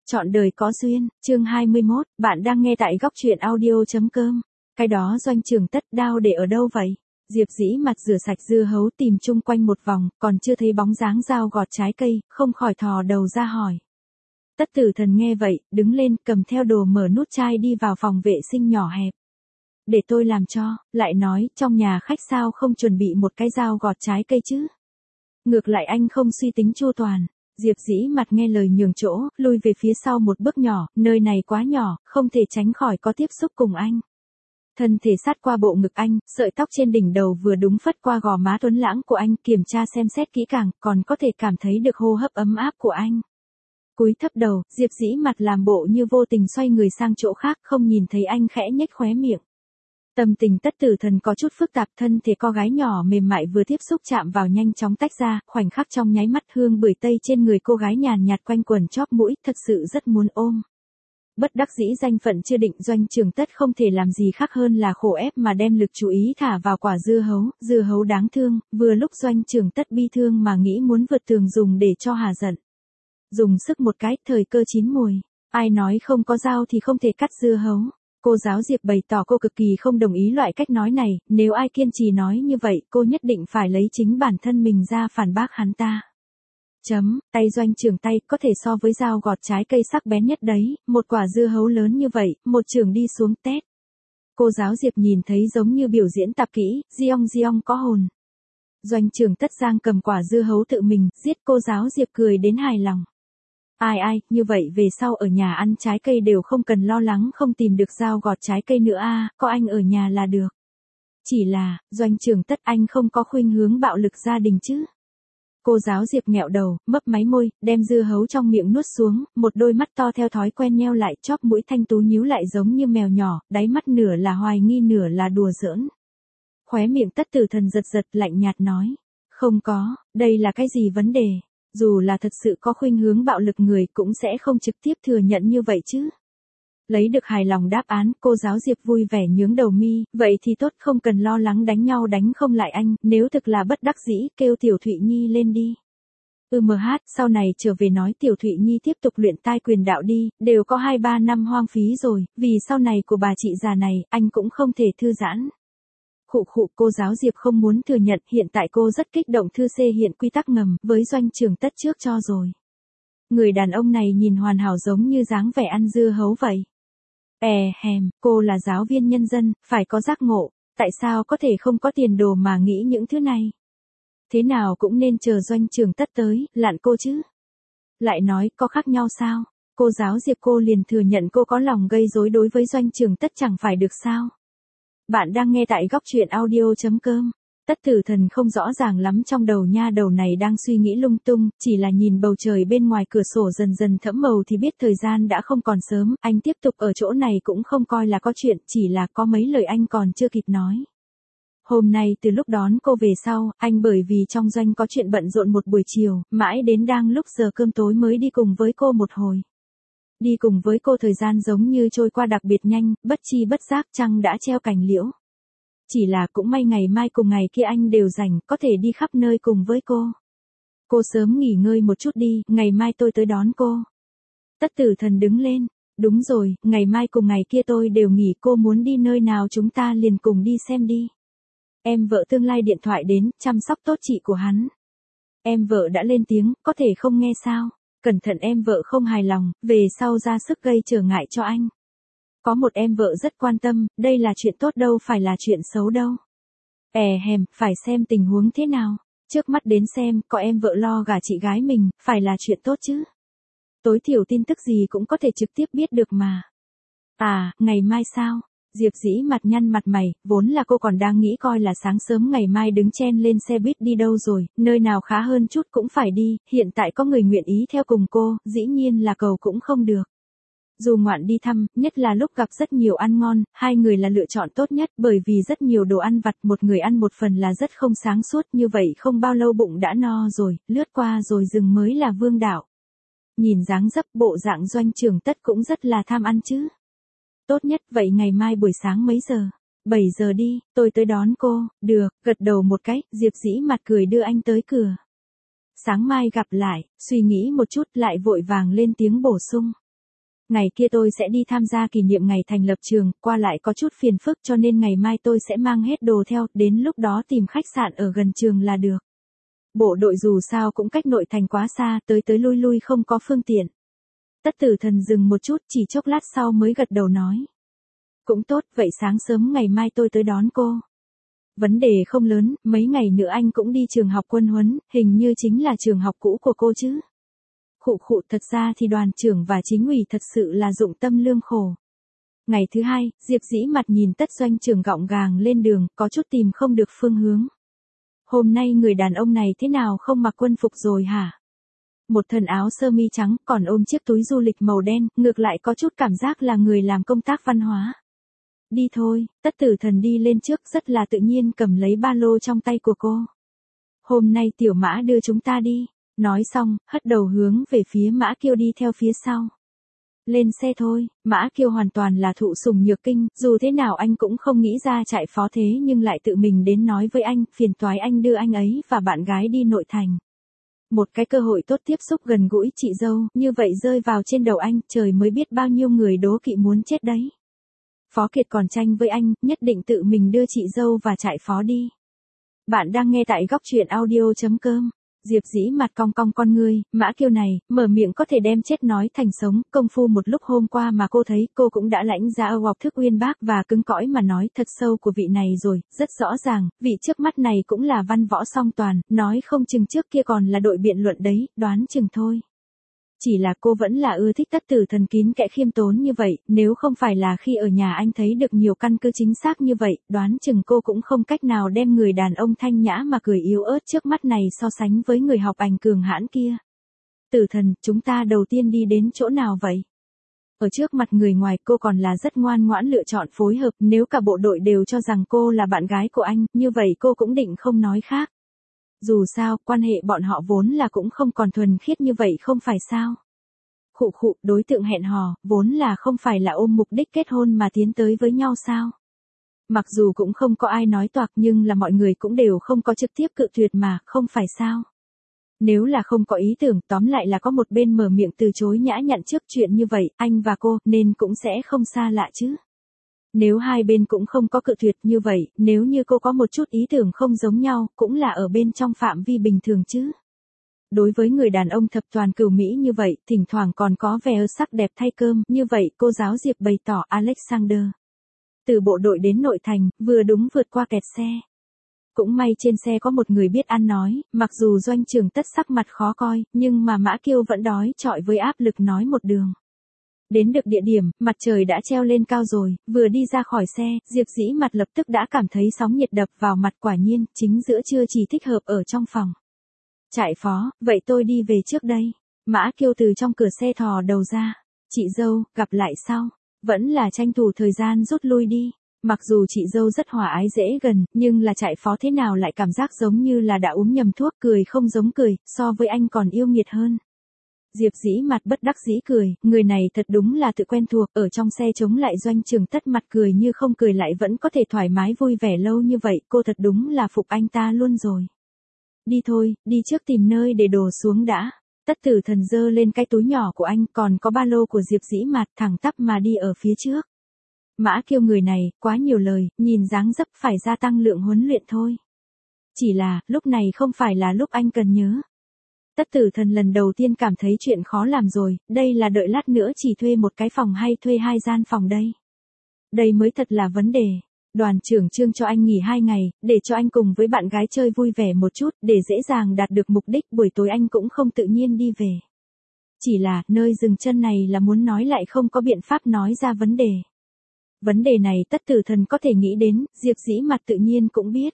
Chọn đời có duyên, chương 21, bạn đang nghe tại góc truyện audio.com. Cái đó Doanh Trường Tất đao để ở đâu vậy? Diệp Dĩ mặt rửa sạch dưa hấu tìm chung quanh một vòng, còn chưa thấy bóng dáng dao gọt trái cây, không khỏi thò đầu ra hỏi. Tất Tử Thần nghe vậy, đứng lên cầm theo đồ mở nút chai đi vào phòng vệ sinh nhỏ hẹp. Để tôi làm cho, lại nói, trong nhà khách sao không chuẩn bị một cái dao gọt trái cây chứ? Ngược lại anh không suy tính chu toàn. Diệp Dĩ mặt nghe lời nhường chỗ, lui về phía sau một bước nhỏ, nơi này quá nhỏ, không thể tránh khỏi có tiếp xúc cùng anh. Thân thể sát qua bộ ngực anh, sợi tóc trên đỉnh đầu vừa đúng phất qua gò má tuấn lãng của anh, kiểm tra xem xét kỹ càng, còn có thể cảm thấy được hô hấp ấm áp của anh. Cúi thấp đầu, Diệp Dĩ mặt làm bộ như vô tình xoay người sang chỗ khác, không nhìn thấy anh khẽ nhếch khóe miệng. Tâm tình Tất Tử Thần có chút phức tạp, thân thể cô gái nhỏ mềm mại vừa tiếp xúc chạm vào nhanh chóng tách ra, khoảnh khắc trong nháy mắt hương bưởi tây trên người cô gái nhàn nhạt quanh quẩn chóp mũi, thật sự rất muốn ôm. Bất đắc dĩ danh phận chưa định, Doanh Trường Tất không thể làm gì khác hơn là khổ ép mà đem lực chú ý thả vào quả dưa hấu đáng thương, vừa lúc Doanh Trường Tất bi thương mà nghĩ muốn vượt tường dùng để cho hà giận. Dùng sức một cái, thời cơ chín mùi, ai nói không có dao thì không thể cắt dưa hấu. Cô giáo Diệp bày tỏ cô cực kỳ không đồng ý loại cách nói này, nếu ai kiên trì nói như vậy, cô nhất định phải lấy chính bản thân mình ra phản bác hắn ta. Tay Doanh Trường tay có thể so với dao gọt trái cây sắc bén nhất đấy, một quả dưa hấu lớn như vậy, một trường đi xuống tét. Cô giáo Diệp nhìn thấy giống như biểu diễn tạp kỹ, giong có hồn. Doanh Trường Tất giang cầm quả dưa hấu tự mình, giết, cô giáo Diệp cười đến hài lòng. Ai, như vậy về sau ở nhà ăn trái cây đều không cần lo lắng không tìm được dao gọt trái cây nữa có anh ở nhà là được. Chỉ là, Doanh Trường Tất anh không có khuynh hướng bạo lực gia đình chứ. Cô giáo Diệp nghẹo đầu, mấp máy môi, đem dưa hấu trong miệng nuốt xuống, một đôi mắt to theo thói quen nheo lại, chóp mũi thanh tú nhíu lại giống như mèo nhỏ, đáy mắt nửa là hoài nghi nửa là đùa giỡn. Khóe miệng Tất Tử Thần giật lạnh nhạt nói. Không có, đây là cái gì vấn đề? Dù là thật sự có khuynh hướng bạo lực người cũng sẽ không trực tiếp thừa nhận như vậy chứ. Lấy được hài lòng đáp án, cô giáo Diệp vui vẻ nhướng đầu mi, vậy thì tốt, không cần lo lắng đánh nhau đánh không lại anh, nếu thực là bất đắc dĩ, kêu Tiểu Thụy Nhi lên đi. Sau này trở về nói Tiểu Thụy Nhi tiếp tục luyện tai quyền đạo đi, đều có 2-3 năm hoang phí rồi, vì sau này của bà chị già này, anh cũng không thể thư giãn. Cô giáo Diệp không muốn thừa nhận, hiện tại cô rất kích động thư xê hiện quy tắc ngầm, với Doanh Trường Tất trước cho rồi. Người đàn ông này nhìn hoàn hảo giống như dáng vẻ ăn dưa hấu vậy. Cô là giáo viên nhân dân, phải có giác ngộ, tại sao có thể không có tiền đồ mà nghĩ những thứ này? Thế nào cũng nên chờ Doanh Trường Tất tới, lạn cô chứ. Lại nói, có khác nhau sao? Cô giáo Diệp cô liền thừa nhận cô có lòng gây rối đối với Doanh Trường Tất chẳng phải được sao? Bạn đang nghe tại góc truyện audio.com. Tất Tử Thần không rõ ràng lắm trong đầu nha đầu này đang suy nghĩ lung tung, chỉ là nhìn bầu trời bên ngoài cửa sổ dần dần thẫm màu thì biết thời gian đã không còn sớm, anh tiếp tục ở chỗ này cũng không coi là có chuyện, chỉ là có mấy lời anh còn chưa kịp nói. Hôm nay từ lúc đón cô về sau, anh bởi vì trong doanh có chuyện bận rộn một buổi chiều, mãi đến đang lúc giờ cơm tối mới đi cùng với cô một hồi. Đi cùng với cô thời gian giống như trôi qua đặc biệt nhanh, bất chi bất giác trăng đã treo cành liễu. Chỉ là cũng may ngày mai cùng ngày kia anh đều rảnh, có thể đi khắp nơi cùng với cô. Cô sớm nghỉ ngơi một chút đi, ngày mai tôi tới đón cô. Tất Tử Thần đứng lên. Đúng rồi, ngày mai cùng ngày kia tôi đều nghỉ, cô muốn đi nơi nào chúng ta liền cùng đi xem đi. Em vợ tương lai điện thoại đến, chăm sóc tốt chị của hắn. Em vợ đã lên tiếng, có thể không nghe sao? Cẩn thận em vợ không hài lòng, về sau ra sức gây trở ngại cho anh. Có một em vợ rất quan tâm, đây là chuyện tốt đâu phải là chuyện xấu đâu. Phải xem tình huống thế nào. Trước mắt đến xem, có em vợ lo gả chị gái mình, phải là chuyện tốt chứ. Tối thiểu tin tức gì cũng có thể trực tiếp biết được mà. Ngày mai sao? Diệp Dĩ mặt nhăn mặt mày, vốn là cô còn đang nghĩ coi là sáng sớm ngày mai đứng chen lên xe buýt đi đâu rồi, nơi nào khá hơn chút cũng phải đi, hiện tại có người nguyện ý theo cùng cô, dĩ nhiên là cầu cũng không được. Dù ngoạn đi thăm, nhất là lúc gặp rất nhiều ăn ngon, hai người là lựa chọn tốt nhất bởi vì rất nhiều đồ ăn vặt một người ăn một phần là rất không sáng suốt, như vậy không bao lâu bụng đã no rồi, lướt qua rồi dừng mới là vương đạo. Nhìn dáng dấp bộ dạng Doanh Trường Tất cũng rất là tham ăn chứ. Tốt nhất vậy ngày mai buổi sáng mấy giờ? 7 giờ đi, tôi tới đón cô. Được, gật đầu một cái, Diệp Dĩ mặt cười đưa anh tới cửa. Sáng mai gặp lại, suy nghĩ một chút lại vội vàng lên tiếng bổ sung. Ngày kia tôi sẽ đi tham gia kỷ niệm ngày thành lập trường, qua lại có chút phiền phức cho nên ngày mai tôi sẽ mang hết đồ theo, đến lúc đó tìm khách sạn ở gần trường là được. Bộ đội dù sao cũng cách nội thành quá xa, tới tới lui lui không có phương tiện. Tất Tử Thần dừng một chút, chỉ chốc lát sau mới gật đầu nói. Cũng tốt, vậy sáng sớm ngày mai tôi tới đón cô. Vấn đề không lớn, mấy ngày nữa anh cũng đi trường học quân huấn, hình như chính là trường học cũ của cô chứ. Khụ, thật ra thì đoàn trưởng và chính ủy thật sự là dụng tâm lương khổ. Ngày thứ hai, Diệp Dĩ mặt nhìn Tất Doanh Trường gọng gàng lên đường, có chút tìm không được phương hướng. Hôm nay người đàn ông này thế nào không mặc quân phục rồi hả? Một thân áo sơ mi trắng, còn ôm chiếc túi du lịch màu đen, ngược lại có chút cảm giác là người làm công tác văn hóa. Đi thôi, Tất Tử Thần đi lên trước rất là tự nhiên cầm lấy ba lô trong tay của cô. Hôm nay tiểu Mã đưa chúng ta đi. Nói xong, hất đầu hướng về phía Mã Kiêu đi theo phía sau. Lên xe thôi, Mã Kiêu hoàn toàn là thụ sủng nhược kinh, dù thế nào anh cũng không nghĩ ra chạy phó thế nhưng lại tự mình đến nói với anh, phiền toái anh đưa anh ấy và bạn gái đi nội thành. Một cái cơ hội tốt tiếp xúc gần gũi chị dâu, như vậy rơi vào trên đầu anh, trời mới biết bao nhiêu người đố kỵ muốn chết đấy. Phó Kiệt còn tranh với anh, nhất định tự mình đưa chị dâu và chạy phó đi. Bạn đang nghe tại góc truyện audio.com. Diệp Dĩ mặt cong cong con ngươi, Mã Kiêu này, mở miệng có thể đem chết nói thành sống, công phu một lúc hôm qua mà cô thấy, cô cũng đã lãnh ra Âu Ngọc Thức Uyên Bác và cứng cõi mà nói thật sâu của vị này rồi, rất rõ ràng, vị trước mắt này cũng là văn võ song toàn, nói không chừng trước kia còn là đội biện luận đấy, đoán chừng thôi. Chỉ là cô vẫn là ưa thích Tất Tử Thần kín kẽ khiêm tốn như vậy, nếu không phải là khi ở nhà anh thấy được nhiều căn cứ chính xác như vậy, đoán chừng cô cũng không cách nào đem người đàn ông thanh nhã mà cười yếu ớt trước mắt này so sánh với người học ảnh cường hãn kia. Tử Thần, chúng ta đầu tiên đi đến chỗ nào vậy? Ở trước mặt người ngoài cô còn là rất ngoan ngoãn lựa chọn phối hợp, nếu cả bộ đội đều cho rằng cô là bạn gái của anh, như vậy cô cũng định không nói khác. Dù sao, quan hệ bọn họ vốn là cũng không còn thuần khiết như vậy không phải sao. Khụ, đối tượng hẹn hò, vốn là không phải là ôm mục đích kết hôn mà tiến tới với nhau sao. Mặc dù cũng không có ai nói toạc nhưng là mọi người cũng đều không có trực tiếp cự tuyệt mà, không phải sao. Nếu là không có ý tưởng, tóm lại là có một bên mở miệng từ chối nhã nhặn trước chuyện như vậy, anh và cô, nên cũng sẽ không xa lạ chứ. Nếu hai bên cũng không có cự tuyệt như vậy, nếu như cô có một chút ý tưởng không giống nhau, cũng là ở bên trong phạm vi bình thường chứ. Đối với người đàn ông thập toàn cửu Mỹ như vậy, thỉnh thoảng còn có vẻ sắc đẹp thay cơm, như vậy cô giáo Diệp bày tỏ Alexander. Từ bộ đội đến nội thành, vừa đúng vượt qua kẹt xe. Cũng may trên xe có một người biết ăn nói, mặc dù Doanh Trường Tất sắc mặt khó coi, nhưng mà Mã Kiêu vẫn đói trọi với áp lực nói một đường. Đến được địa điểm, mặt trời đã treo lên cao rồi, vừa đi ra khỏi xe, Diệp Dĩ mặt lập tức đã cảm thấy sóng nhiệt đập vào mặt quả nhiên, chính giữa trưa chỉ thích hợp ở trong phòng. Trại phó, vậy tôi đi về trước đây. Mã Kiêu từ trong cửa xe thò đầu ra. Chị dâu, gặp lại sau. Vẫn là tranh thủ thời gian rút lui đi. Mặc dù chị dâu rất hòa ái dễ gần, nhưng là trại phó thế nào lại cảm giác giống như là đã uống nhầm thuốc, cười không giống cười, so với anh còn yêu nghiệt hơn. Diệp Dĩ mặt bất đắc dĩ cười, người này thật đúng là tự quen thuộc, ở trong xe chống lại Doanh Trường Tất mặt cười như không cười lại vẫn có thể thoải mái vui vẻ lâu như vậy, cô thật đúng là phục anh ta luôn rồi. Đi thôi, đi trước tìm nơi để đồ xuống đã. Tất Tử Thần giơ lên cái túi nhỏ của anh, còn có ba lô của Diệp Dĩ mặt thẳng tắp mà đi ở phía trước. Mã Kiêu người này, quá nhiều lời, nhìn dáng dấp phải gia tăng lượng huấn luyện thôi. Chỉ là, lúc này không phải là lúc anh cần nhớ. Tất Tử Thần lần đầu tiên cảm thấy chuyện khó làm rồi, đây là đợi lát nữa chỉ thuê một cái phòng hay thuê 2 gian phòng đây. Đây mới thật là vấn đề. Đoàn trưởng Trương cho anh nghỉ 2 ngày, để cho anh cùng với bạn gái chơi vui vẻ một chút, để dễ dàng đạt được mục đích, buổi tối anh cũng không tự nhiên đi về. Chỉ là, nơi dừng chân này là muốn nói lại không có biện pháp nói ra vấn đề. Vấn đề này Tất Tử Thần có thể nghĩ đến, Diệp Dĩ mặt tự nhiên cũng biết.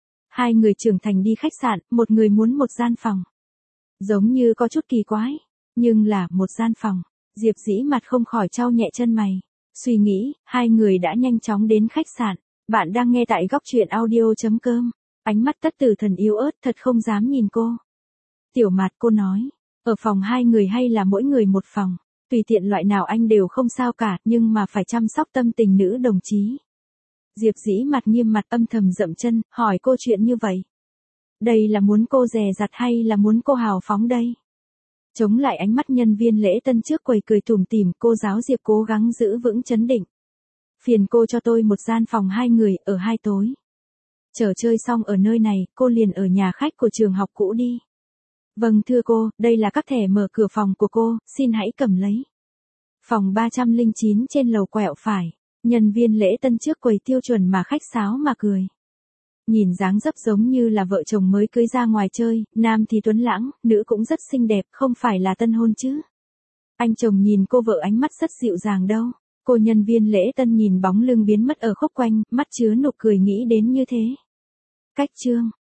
2 người trưởng thành đi khách sạn, một người muốn một gian phòng. Giống như có chút kỳ quái, nhưng là một gian phòng. Diệp Dĩ mặt không khỏi chau nhẹ chân mày. Suy nghĩ, 2 người đã nhanh chóng đến khách sạn. Bạn đang nghe tại góc truyện audio.com. Ánh mắt Tất Tử Thần yếu ớt thật không dám nhìn cô. Tiểu Mạt cô nói, ở phòng 2 người hay là mỗi người một phòng, tùy tiện loại nào anh đều không sao cả, nhưng mà phải chăm sóc tâm tình nữ đồng chí. Diệp Dĩ mặt nghiêm mặt âm thầm dậm chân, hỏi cô chuyện như vậy. Đây là muốn cô dè dặt hay là muốn cô hào phóng đây? Chống lại ánh mắt nhân viên lễ tân trước quầy cười tủm tỉm, cô giáo Diệp cố gắng giữ vững trấn định. Phiền cô cho tôi một gian phòng 2 người, ở 2 tối. Chờ chơi xong ở nơi này, cô liền ở nhà khách của trường học cũ đi. Vâng thưa cô, đây là các thẻ mở cửa phòng của cô, xin hãy cầm lấy. Phòng 309 trên lầu quẹo phải. Nhân viên lễ tân trước quầy tiêu chuẩn mà khách sáo mà cười. Nhìn dáng dấp giống như là vợ chồng mới cưới ra ngoài chơi, nam thì tuấn lãng, nữ cũng rất xinh đẹp, không phải là tân hôn chứ. Anh chồng nhìn cô vợ ánh mắt rất dịu dàng đâu. Cô nhân viên lễ tân nhìn bóng lưng biến mất ở khúc quanh, mắt chứa nụ cười nghĩ đến như thế. Cách chương